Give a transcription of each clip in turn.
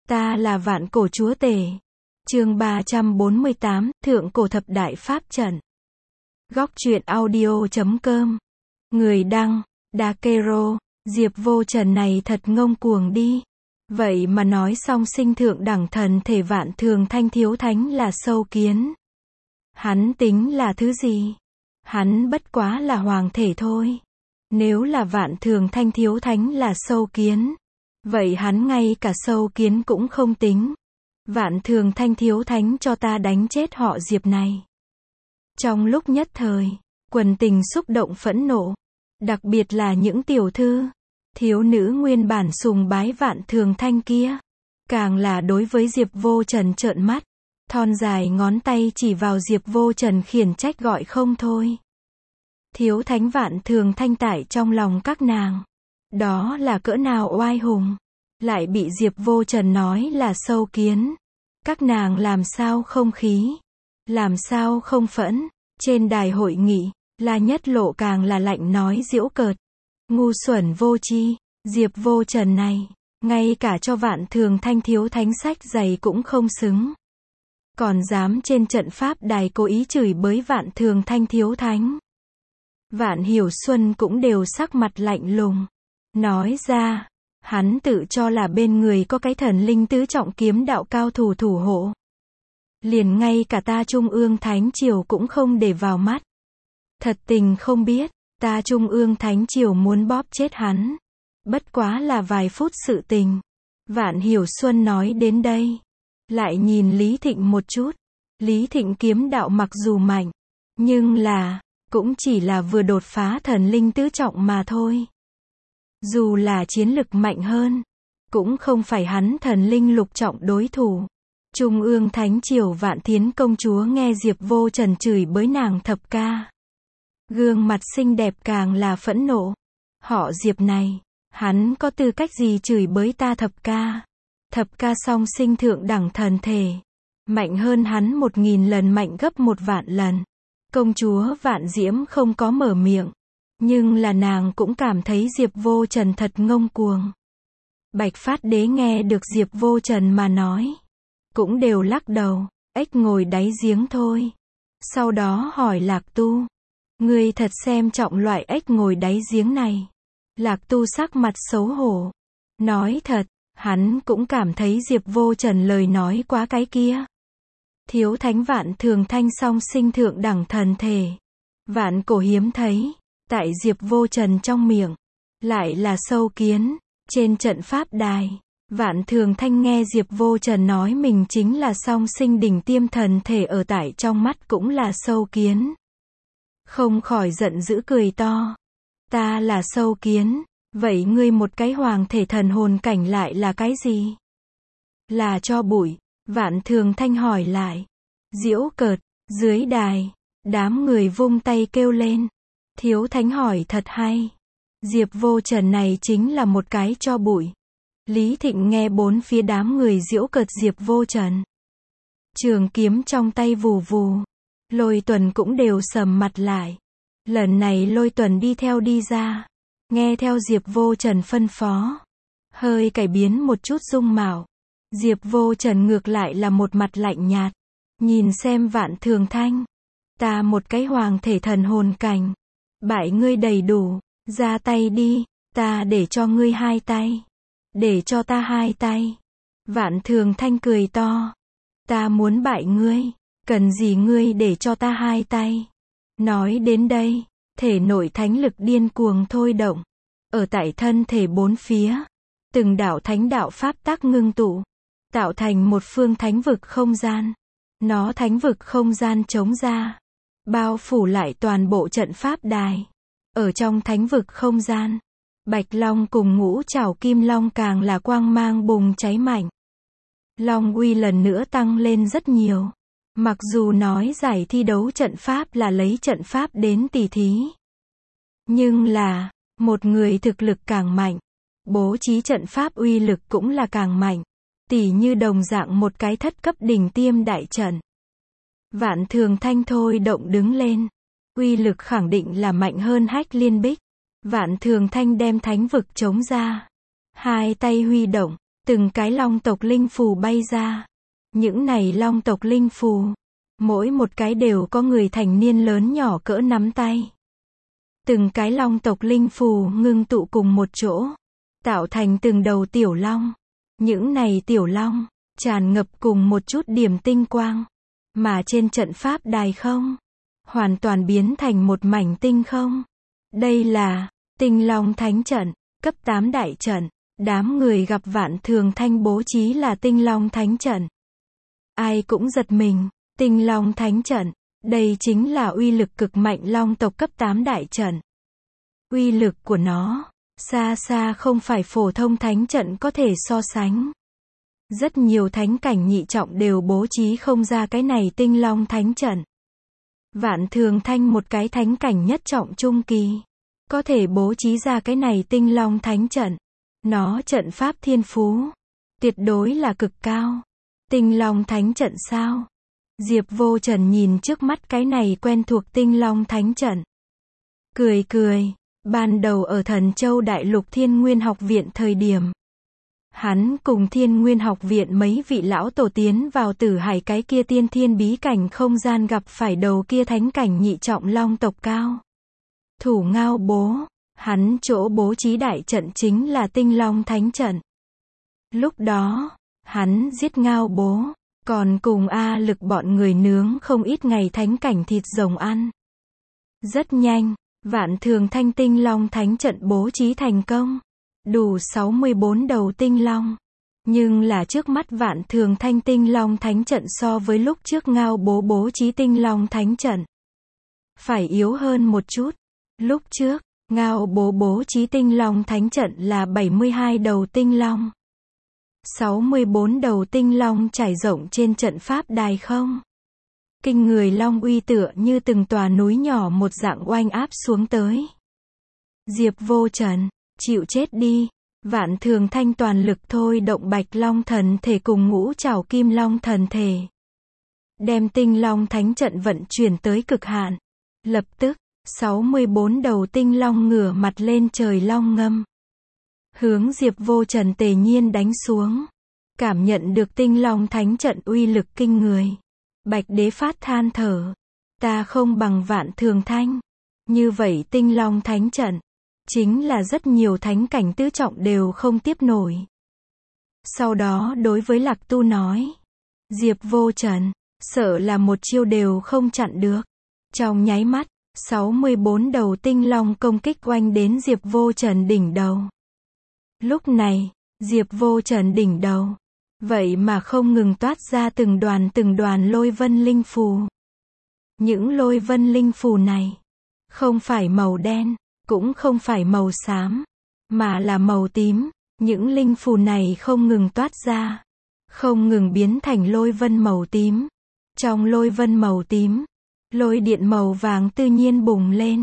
Ta là vạn cổ chúa tể. Chương 348, Thượng cổ thập đại pháp trận. Góc truyện audio.com. Người đăng, Dakero, Diệp Vô Trần này thật ngông cuồng đi. Vậy mà nói song sinh thượng đẳng thần thể Vạn Thường Thanh Thiếu Thánh là sâu kiến. Hắn tính là thứ gì? Hắn bất quá là hoàng thể thôi. Nếu là Vạn Thường Thanh Thiếu Thánh là sâu kiến, vậy hắn ngay cả sâu kiến cũng không tính. Vạn Thường Thanh Thiếu Thánh cho ta đánh chết họ Diệp này. Trong lúc nhất thời, quần tình xúc động phẫn nộ. Đặc biệt là những tiểu thư, thiếu nữ nguyên bản sùng bái Vạn Thường Thanh kia. Càng là đối với Diệp Vô Trần trợn mắt. Thon dài ngón tay chỉ vào Diệp Vô Trần khiển trách gọi không thôi. Thiếu thánh Vạn Thường Thanh tại trong lòng các nàng. Đó là cỡ nào oai hùng. Lại bị Diệp Vô Trần nói là sâu kiến. Các nàng làm sao không khí. Làm sao không phẫn. Trên đài hội nghị, La Nhất Lộ càng là lạnh nói giễu cợt. Ngu xuẩn vô tri, Diệp Vô Trần này, ngay cả cho Vạn Thường Thanh Thiếu Thánh sách giày cũng không xứng. Còn dám trên trận pháp đài cố ý chửi bới Vạn Thường Thanh Thiếu Thánh. Vạn Hiểu Xuân cũng đều sắc mặt lạnh lùng. Nói ra, hắn tự cho là bên người có cái thần linh tứ trọng kiếm đạo cao thủ thủ hộ. Liền ngay cả ta Trung ương Thánh Triều cũng không để vào mắt. Thật tình không biết, ta Trung ương Thánh Triều muốn bóp chết hắn. Bất quá là vài phút sự tình. Vạn Hiểu Xuân nói đến đây. Lại nhìn Lý Thịnh một chút. Lý Thịnh kiếm đạo mặc dù mạnh, nhưng là, cũng chỉ là vừa đột phá thần linh tứ trọng mà thôi. Dù là chiến lực mạnh hơn, cũng không phải hắn thần linh lục trọng đối thủ. Trung ương Thánh Triều Vạn Thiến công chúa nghe Diệp Vô Trần chửi bới nàng thập ca. Gương mặt xinh đẹp càng là phẫn nộ. Họ Diệp này, hắn có tư cách gì chửi bới ta thập ca? Thập ca song sinh thượng đẳng thần thể. Mạnh hơn hắn 1000 lần, mạnh gấp 1 vạn lần. Công chúa Vạn Diễm không có mở miệng. Nhưng là nàng cũng cảm thấy Diệp Vô Trần thật ngông cuồng. Bạch Phát Đế nghe được Diệp Vô Trần mà nói. Cũng đều lắc đầu, ếch ngồi đáy giếng thôi. Sau đó hỏi Lạc Tu. Ngươi thật xem trọng loại ếch ngồi đáy giếng này. Lạc Tu sắc mặt xấu hổ. Nói thật, hắn cũng cảm thấy Diệp Vô Trần lời nói quá cái kia. Thiếu thánh Vạn Thường Thanh song sinh thượng đẳng thần thể. Vạn cổ hiếm thấy. Tại Diệp Vô Trần trong miệng. Lại là sâu kiến. Trên trận pháp đài. Vạn Thường Thanh nghe Diệp Vô Trần nói mình chính là song sinh đỉnh tiêm thần thể, ở tại trong mắt cũng là sâu kiến. Không khỏi giận dữ cười to. Ta là sâu kiến, vậy ngươi một cái hoàng thể thần hồn cảnh lại là cái gì? Là cho bụi. Vạn Thường Thanh hỏi lại. Giễu cợt, dưới đài, đám người vung tay kêu lên. Thiếu thánh hỏi thật hay. Diệp Vô Trần này chính là một cái cho bụi. Lý Thịnh nghe bốn phía đám người giễu cợt Diệp Vô Trần. Trường kiếm trong tay vù vù. Lôi Tuần cũng đều sầm mặt lại. Lần này Lôi Tuần đi theo đi ra. Nghe theo Diệp Vô Trần phân phó. Hơi cải biến một chút dung mạo. Diệp Vô Trần ngược lại là một mặt lạnh nhạt. Nhìn xem Vạn Thường Thanh. Ta một cái hoàng thể thần hồn cảnh. Bại ngươi đầy đủ. Ra tay đi. Ta để cho ngươi 2 tay. Để cho ta 2 tay. Vạn Thường Thanh cười to. Ta muốn bại ngươi. Cần gì ngươi để cho ta 2 tay. Nói đến đây, thể nội thánh lực điên cuồng thôi động. Ở tại thân thể bốn phía. Từng đạo thánh đạo pháp tắc ngưng tụ. Tạo thành một phương thánh vực không gian. Nó thánh vực không gian trống ra. Bao phủ lại toàn bộ trận pháp đài. Ở trong thánh vực không gian. Bạch Long cùng Ngũ Trảo Kim Long càng là quang mang bùng cháy mạnh. Long uy lần nữa tăng lên rất nhiều. Mặc dù nói giải thi đấu trận pháp là lấy trận pháp đến tỉ thí. Nhưng là, một người thực lực càng mạnh. Bố trí trận pháp uy lực cũng là càng mạnh. Tỉ như đồng dạng một cái thất cấp đỉnh tiêm đại trận. Vạn Thường Thanh thôi động đứng lên. Uy lực khẳng định là mạnh hơn Hách Liên Bích. Vạn Thường Thanh đem thánh vực chống ra. 2 tay huy động, Từng cái long tộc linh phù bay ra. Những này long tộc linh phù, mỗi một cái đều có người thành niên lớn nhỏ cỡ nắm tay. Từng cái long tộc linh phù ngưng tụ cùng một chỗ, tạo thành từng đầu tiểu long. Những này tiểu long, tràn ngập cùng một chút điểm tinh quang. Mà trên trận pháp đài không, hoàn toàn biến thành một mảnh tinh không. Đây là Tinh Long Thánh Trận, cấp 8 đại trận. Đám người gặp Vạn Thường Thanh bố trí là Tinh Long Thánh Trận. Ai cũng giật mình, Tinh Long Thánh Trận, đây chính là uy lực cực mạnh long tộc cấp 8 đại trận. Uy lực của nó, xa xa không phải phổ thông thánh trận có thể so sánh. Rất nhiều thánh cảnh nhị trọng đều bố trí không ra cái này Tinh Long Thánh Trận. Vạn Thường Thanh một cái thánh cảnh nhất trọng trung kỳ, có thể bố trí ra cái này Tinh Long Thánh Trận. Nó trận pháp thiên phú, tuyệt đối là cực cao. Tinh Long Thánh Trận sao? Diệp Vô Trần nhìn trước mắt cái này quen thuộc Tinh Long Thánh Trận. Cười cười, ban đầu ở Thần Châu Đại Lục Thiên Nguyên Học Viện thời điểm, hắn cùng Thiên Nguyên Học Viện mấy vị lão tổ tiến vào Tử Hải cái kia tiên thiên bí cảnh không gian gặp phải đầu kia thánh cảnh nhị trọng long tộc cao thủ Ngao Bố. Hắn chỗ bố trí đại trận chính là Tinh Long Thánh Trận. Lúc đó, hắn giết Ngao Bố, còn cùng A Lực bọn người nướng không ít ngày thánh cảnh thịt rồng ăn. Rất nhanh, Vạn Thường Thanh Tinh Long Thánh Trận bố trí thành công, đủ 64 đầu tinh long. Nhưng là trước mắt Vạn Thường Thanh Tinh Long Thánh Trận so với lúc trước Ngao Bố bố trí Tinh Long Thánh Trận phải yếu hơn một chút. Lúc trước, Ngao Bố bố trí Tinh Long Thánh Trận là 72 đầu tinh long. 64 đầu tinh long trải rộng trên trận pháp đài không. Kinh người long uy tựa như từng tòa núi nhỏ một dạng oanh áp xuống tới. Diệp Vô Trần, chịu chết đi. Vạn Thường Thanh toàn lực thôi động Bạch Long thần thể cùng Ngũ Trảo Kim Long thần thể. Đem Tinh Long Thánh Trận vận chuyển tới cực hạn. Lập tức, 64 đầu tinh long ngửa mặt lên trời long ngâm. Hướng Diệp Vô Trần tề nhiên đánh xuống. Cảm nhận được Tinh Long Thánh Trận uy lực kinh người. Bạch Đế phát than thở. Ta không bằng Vạn Thường Thanh. Như vậy Tinh Long Thánh Trận, chính là rất nhiều thánh cảnh tứ trọng đều không tiếp nổi. Sau đó đối với Lạc Tu nói. Diệp Vô Trần, sợ là một chiêu đều không chặn được. Trong nháy mắt, 64 đầu tinh long công kích oanh đến Diệp Vô Trần đỉnh đầu. Lúc này, Diệp Vô Trần đỉnh đầu, vậy mà không ngừng toát ra từng đoàn lôi vân linh phù. Những lôi vân linh phù này, không phải màu đen, cũng không phải màu xám, mà là màu tím. Những linh phù này không ngừng toát ra, không ngừng biến thành lôi vân màu tím. Trong lôi vân màu tím, lôi điện màu vàng tự nhiên bùng lên.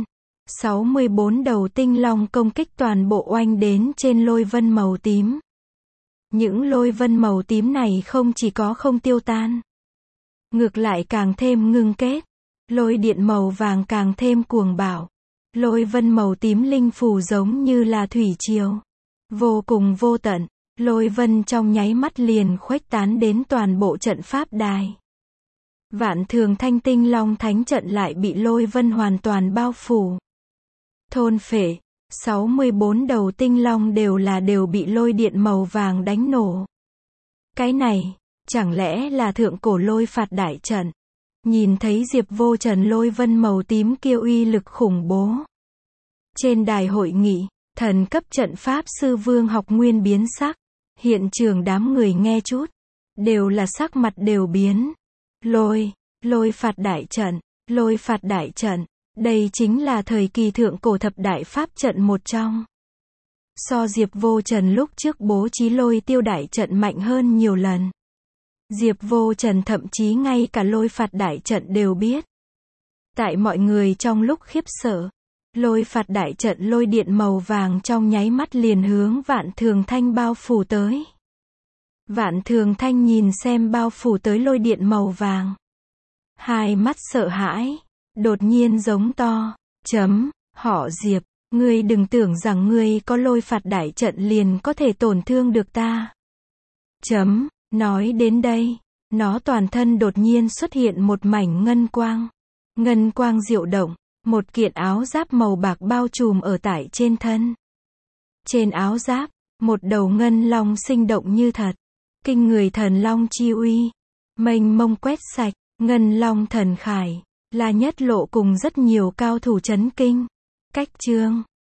64 đầu tinh long công kích toàn bộ oanh đến trên lôi vân màu tím. Những lôi vân màu tím này không chỉ có không tiêu tan, ngược lại càng thêm ngưng kết. Lôi điện màu vàng càng thêm cuồng bạo. Lôi vân màu tím linh phù giống như là thủy triều, vô cùng vô tận. Lôi vân trong nháy mắt liền khuếch tán đến toàn bộ trận pháp đài. Vạn Thường Thanh Tinh Long Thánh Trận lại bị lôi vân hoàn toàn bao phủ. Thôn phệ, 64 đầu tinh long đều bị lôi điện màu vàng đánh nổ. Cái này, chẳng lẽ là thượng cổ lôi phạt đại trận? Nhìn thấy Diệp Vô Trần lôi vân màu tím kia uy lực khủng bố. Trên đài hội nghị, thần cấp trận pháp sư Vương Học Nguyên biến sắc. Hiện trường đám người nghe chút, đều là sắc mặt đều biến. Lôi phạt đại trận, đây chính là thời kỳ thượng cổ thập đại pháp trận một trong. So Diệp Vô Trần lúc trước bố trí lôi tiêu đại trận mạnh hơn nhiều lần. Diệp Vô Trần thậm chí ngay cả lôi phạt đại trận đều biết. Tại mọi người trong lúc khiếp sợ, lôi phạt đại trận lôi điện màu vàng trong nháy mắt liền hướng Vạn Thường Thanh bao phủ tới. Vạn Thường Thanh nhìn xem bao phủ tới lôi điện màu vàng. Hai mắt sợ hãi, đột nhiên giống to, họ Diệp, ngươi đừng tưởng rằng ngươi có lôi phạt đại trận liền có thể tổn thương được ta. Nói đến đây, nó toàn thân đột nhiên xuất hiện một mảnh ngân quang. Ngân quang diệu động, một kiện áo giáp màu bạc bao trùm ở tại trên thân. Trên áo giáp, một đầu ngân long sinh động như thật. Kinh người thần long chi uy, mênh mông quét sạch, ngân long thần khải, là nhất lộ cùng rất nhiều cao thủ chấn kinh. Cách chương